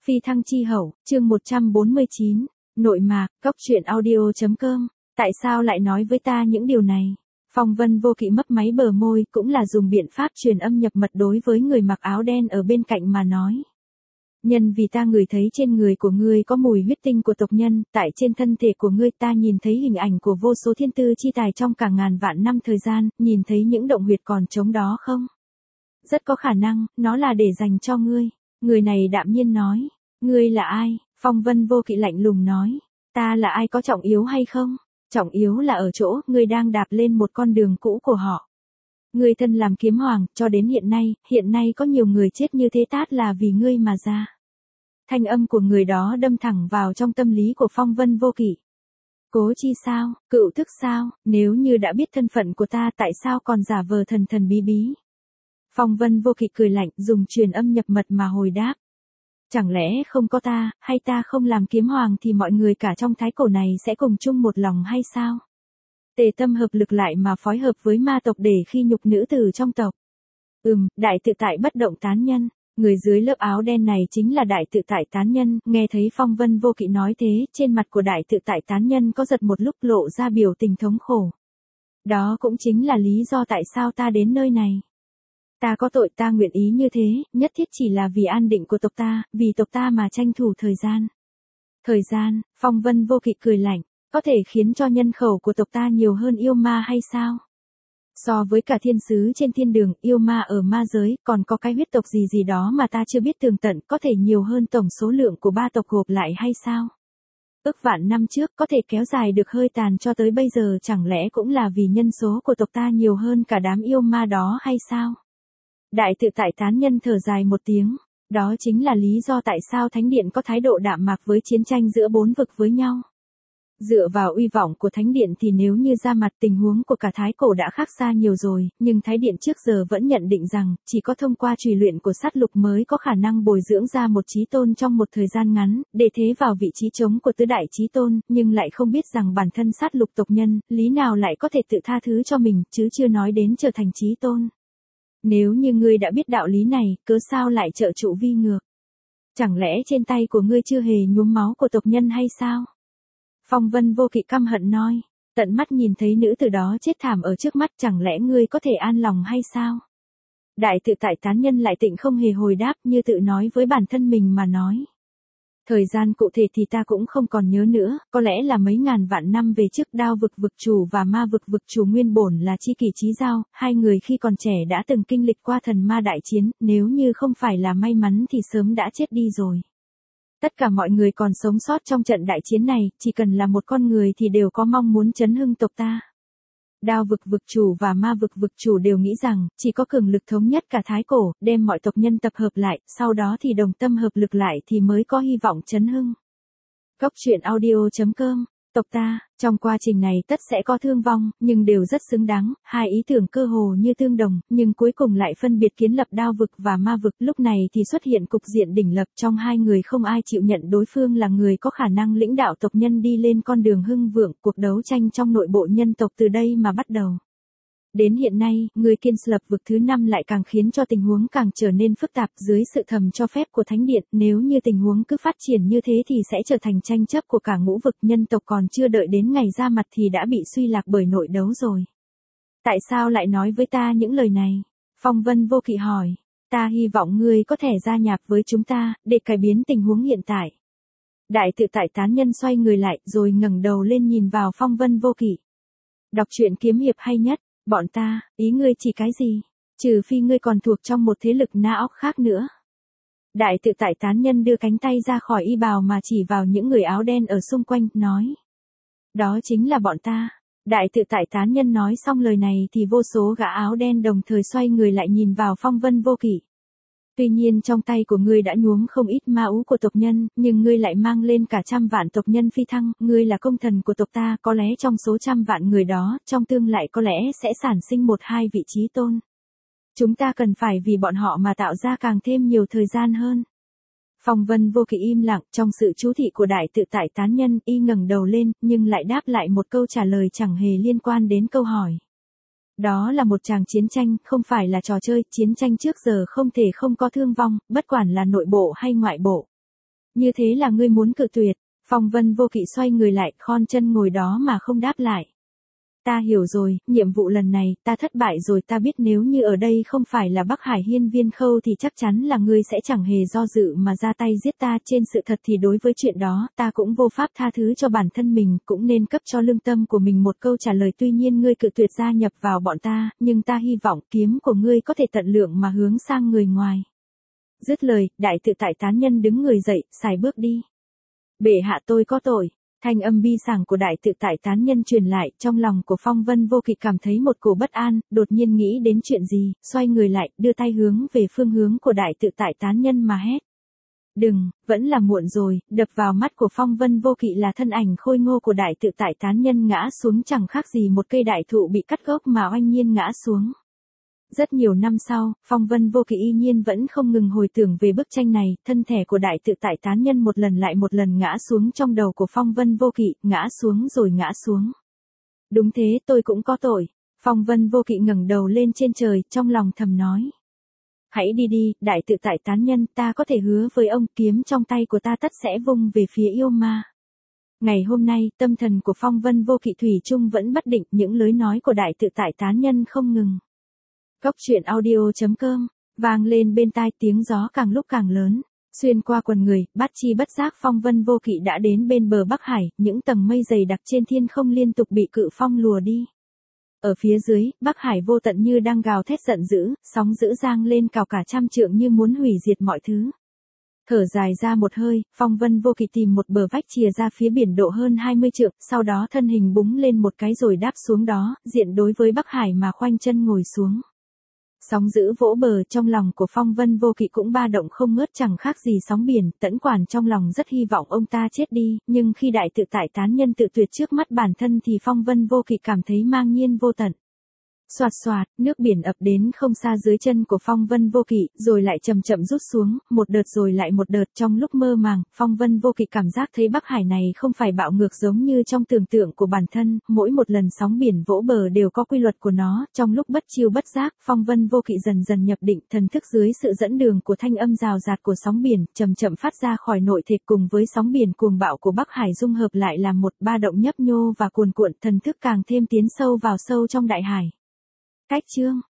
Phi thăng chi hậu, chương 149, nội mạc, góc truyện audio.com, tại sao lại nói với ta những điều này? Phong Vân Vô Kỵ mấp máy bờ môi, cũng là dùng biện pháp truyền âm nhập mật đối với người mặc áo đen ở bên cạnh mà nói. Nhân vì ta ngửi thấy trên người của ngươi có mùi huyết tinh của tộc nhân, tại trên thân thể của ngươi ta nhìn thấy hình ảnh của vô số thiên tư chi tài trong cả ngàn vạn năm thời gian, nhìn thấy những động huyệt còn trống đó không? Rất có khả năng, nó là để dành cho ngươi. Người này đạm nhiên nói, ngươi là ai? Phong Vân Vô Kỵ lạnh lùng nói, ta là ai có trọng yếu hay không? Trọng yếu là ở chỗ, ngươi đang đạp lên một con đường cũ của họ. Ngươi thân làm kiếm hoàng, cho đến hiện nay có nhiều người chết như thế tát là vì ngươi mà ra. Thanh âm của người đó đâm thẳng vào trong tâm lý của Phong Vân Vô Kỵ. Cố chi sao, cựu thức sao, nếu như đã biết thân phận của ta tại sao còn giả vờ thần thần bí bí. Phong Vân Vô Kỵ cười lạnh, dùng truyền âm nhập mật mà hồi đáp. Chẳng lẽ không có ta, hay ta không làm kiếm hoàng thì mọi người cả trong thái cổ này sẽ cùng chung một lòng hay sao? Tề tâm hợp lực lại mà phối hợp với ma tộc để khi nhục nữ tử trong tộc. Đại tự tại bất động tán nhân. Người dưới lớp áo đen này chính là đại tự tại tán nhân, nghe thấy Phong Vân Vô Kỵ nói thế, trên mặt của đại tự tại tán nhân có giật một lúc lộ ra biểu tình thống khổ. Đó cũng chính là lý do tại sao ta đến nơi này. Ta có tội, ta nguyện ý như thế, nhất thiết chỉ là vì an định của tộc ta, vì tộc ta mà tranh thủ thời gian. Thời gian, Phong Vân Vô Kỵ cười lạnh, có thể khiến cho nhân khẩu của tộc ta nhiều hơn yêu ma hay sao? So với cả thiên sứ trên thiên đường, yêu ma ở ma giới, còn có cái huyết tộc gì đó mà ta chưa biết tường tận, có thể nhiều hơn tổng số lượng của ba tộc gộp lại hay sao? Ước vạn năm trước có thể kéo dài được hơi tàn cho tới bây giờ, chẳng lẽ cũng là vì nhân số của tộc ta nhiều hơn cả đám yêu ma đó hay sao? Đại tự tại tán nhân thở dài một tiếng, đó chính là lý do tại sao Thánh Điện có thái độ đạm mạc với chiến tranh giữa bốn vực với nhau. Dựa vào uy vọng của Thánh Điện thì nếu như ra mặt, tình huống của cả thái cổ đã khác xa nhiều rồi, nhưng Thái Điện trước giờ vẫn nhận định rằng, chỉ có thông qua trùy luyện của sát lục mới có khả năng bồi dưỡng ra một chí tôn trong một thời gian ngắn, để thế vào vị trí trống của tứ đại chí tôn, nhưng lại không biết rằng bản thân sát lục tộc nhân, lý nào lại có thể tự tha thứ cho mình, chứ chưa nói đến trở thành chí tôn. Nếu như ngươi đã biết đạo lý này, cớ sao lại trợ trụ vi ngược? Chẳng lẽ trên tay của ngươi chưa hề nhuốm máu của tộc nhân hay sao? Phong Vân Vô Kỵ căm hận nói, tận mắt nhìn thấy nữ tử đó chết thảm ở trước mắt, chẳng lẽ ngươi có thể an lòng hay sao? Đại tự tại tán nhân lại tịnh không hề hồi đáp, như tự nói với bản thân mình mà nói. Thời gian cụ thể thì ta cũng không còn nhớ nữa, có lẽ là mấy ngàn vạn năm về trước. Đao vực vực chủ và ma vực vực chủ nguyên bổn là tri kỷ chí giao, hai người khi còn trẻ đã từng kinh lịch qua thần ma đại chiến, nếu như không phải là may mắn thì sớm đã chết đi rồi. Tất cả mọi người còn sống sót trong trận đại chiến này, chỉ cần là một con người thì đều có mong muốn chấn hưng tộc ta. Đao vực vực chủ và ma vực vực chủ đều nghĩ rằng, chỉ có cường lực thống nhất cả thái cổ, đem mọi tộc nhân tập hợp lại, sau đó thì đồng tâm hợp lực lại thì mới có hy vọng chấn hưng. Góc truyện audio.com, tộc ta, trong quá trình này tất sẽ có thương vong, nhưng đều rất xứng đáng, hai ý tưởng cơ hồ như tương đồng, nhưng cuối cùng lại phân biệt kiến lập đao vực và ma vực. Lúc này thì xuất hiện cục diện đỉnh lập, trong hai người không ai chịu nhận đối phương là người có khả năng lĩnh đạo tộc nhân đi lên con đường hưng vượng. Cuộc đấu tranh trong nội bộ nhân tộc từ đây mà bắt đầu. Đến hiện nay, người kiên lập vực thứ 5 lại càng khiến cho tình huống càng trở nên phức tạp. Dưới sự thầm cho phép của Thánh Điện, nếu như tình huống cứ phát triển như thế thì sẽ trở thành tranh chấp của cả ngũ vực. Nhân tộc còn chưa đợi đến ngày ra mặt thì đã bị suy lạc bởi nội đấu rồi. Tại sao lại nói với ta những lời này? Phong Vân Vô Kỵ hỏi. Ta hy vọng ngươi có thể gia nhập với chúng ta, để cải biến tình huống hiện tại. Đại tự tại tán nhân xoay người lại, rồi ngẩng đầu lên nhìn vào Phong Vân Vô Kỵ. Đọc truyện kiếm hiệp hay nhất. Bọn ta, ý ngươi chỉ cái gì? Trừ phi ngươi còn thuộc trong một thế lực na óc khác nữa. Đại tự tại tán nhân đưa cánh tay ra khỏi y bào mà chỉ vào những người áo đen ở xung quanh, nói. Đó chính là bọn ta. Đại tự tại tán nhân nói xong lời này thì vô số gã áo đen đồng thời xoay người lại nhìn vào Phong Vân Vô Kỵ. Tuy nhiên trong tay của ngươi đã nhuốm không ít ma ú của tộc nhân, nhưng ngươi lại mang lên cả trăm vạn tộc nhân phi thăng, ngươi là công thần của tộc ta, có lẽ trong số trăm vạn người đó, trong tương lai có lẽ sẽ sản sinh một hai vị trí tôn. Chúng ta cần phải vì bọn họ mà tạo ra càng thêm nhiều thời gian hơn. Phong Vân Vô Kỵ im lặng, trong sự chú thị của đại tự tại tán nhân, y ngẩng đầu lên, nhưng lại đáp lại một câu trả lời chẳng hề liên quan đến câu hỏi. Đó là một tràng chiến tranh, không phải là trò chơi. Chiến tranh trước giờ không thể không có thương vong, bất quản là nội bộ hay ngoại bộ. Như thế là ngươi muốn cự tuyệt. Phong Vân Vô Kỵ xoay người lại, khom chân ngồi đó mà không đáp lại. Ta hiểu rồi, nhiệm vụ lần này, ta thất bại rồi, ta biết nếu như ở đây không phải là Bắc Hải Hiên Viên Khâu thì chắc chắn là ngươi sẽ chẳng hề do dự mà ra tay giết ta. Trên sự thật thì đối với chuyện đó, ta cũng vô pháp tha thứ cho bản thân mình, cũng nên cấp cho lương tâm của mình một câu trả lời. Tuy nhiên ngươi cự tuyệt gia nhập vào bọn ta, nhưng ta hy vọng kiếm của ngươi có thể tận lượng mà hướng sang người ngoài. Dứt lời, đại tự tại tán nhân đứng người dậy, sải bước đi. Bệ hạ, tôi có tội. Thanh âm bi sảng của đại tự tại tán nhân truyền lại, trong lòng của Phong Vân Vô Kỵ cảm thấy một cổ bất an, đột nhiên nghĩ đến chuyện gì, xoay người lại, đưa tay hướng về phương hướng của đại tự tại tán nhân mà hét. Đừng, vẫn là muộn rồi. Đập vào mắt của Phong Vân Vô Kỵ là thân ảnh khôi ngô của đại tự tại tán nhân ngã xuống chẳng khác gì một cây đại thụ bị cắt gốc mà oanh nhiên ngã xuống. Rất nhiều năm sau, Phong Vân Vô Kỵ y nhiên vẫn không ngừng hồi tưởng về bức tranh này, thân thể của đại tự tại tán nhân một lần lại một lần ngã xuống trong đầu của Phong Vân Vô Kỵ, ngã xuống rồi ngã xuống. Đúng thế, tôi cũng có tội. Phong Vân Vô Kỵ ngẩng đầu lên trên trời, trong lòng thầm nói. Hãy đi đi, đại tự tại tán nhân, ta có thể hứa với ông, kiếm trong tay của ta tất sẽ vung về phía yêu ma. Ngày hôm nay, tâm thần của Phong Vân Vô Kỵ thủy chung vẫn bất định, những lời nói của đại tự tại tán nhân không ngừng. Góc truyện audio.com, vang lên bên tai, tiếng gió càng lúc càng lớn. Xuyên qua quần người, bát chi bất giác Phong Vân Vô Kỵ đã đến bên bờ Bắc Hải, những tầng mây dày đặc trên thiên không liên tục bị cự phong lùa đi. Ở phía dưới, Bắc Hải vô tận như đang gào thét giận dữ, sóng dữ giang lên cao cả trăm trượng như muốn hủy diệt mọi thứ. Thở dài ra một hơi, Phong Vân Vô Kỵ tìm một bờ vách chìa ra phía biển độ hơn 20 trượng, sau đó thân hình búng lên một cái rồi đáp xuống đó, diện đối với Bắc Hải mà khoanh chân ngồi xuống. Sóng dữ vỗ bờ, trong lòng của Phong Vân Vô Kỵ cũng ba động không ngớt chẳng khác gì sóng biển. Tẫn Quản trong lòng rất hy vọng ông ta chết đi, nhưng khi đại tự tại tán nhân tự tuyệt trước mắt bản thân thì Phong Vân Vô Kỵ cảm thấy mang nhiên vô tận. Xoạt xoạt, nước biển ập đến không xa dưới chân của Phong Vân Vô Kỵ, rồi lại chậm chậm rút xuống, một đợt rồi lại một đợt. Trong lúc mơ màng, Phong Vân Vô Kỵ cảm giác thấy Bắc Hải này không phải bạo ngược giống như trong tưởng tượng của bản thân, mỗi một lần sóng biển vỗ bờ đều có quy luật của nó. Trong lúc bất chiêu bất giác, Phong Vân Vô Kỵ dần dần nhập định, thần thức dưới sự dẫn đường của thanh âm rào rạt của sóng biển, chậm chậm phát ra khỏi nội thể, cùng với sóng biển cuồng bạo của Bắc Hải dung hợp lại làm một ba động nhấp nhô và cuồn cuộn, thần thức càng thêm tiến sâu vào sâu trong đại hải. Cách chương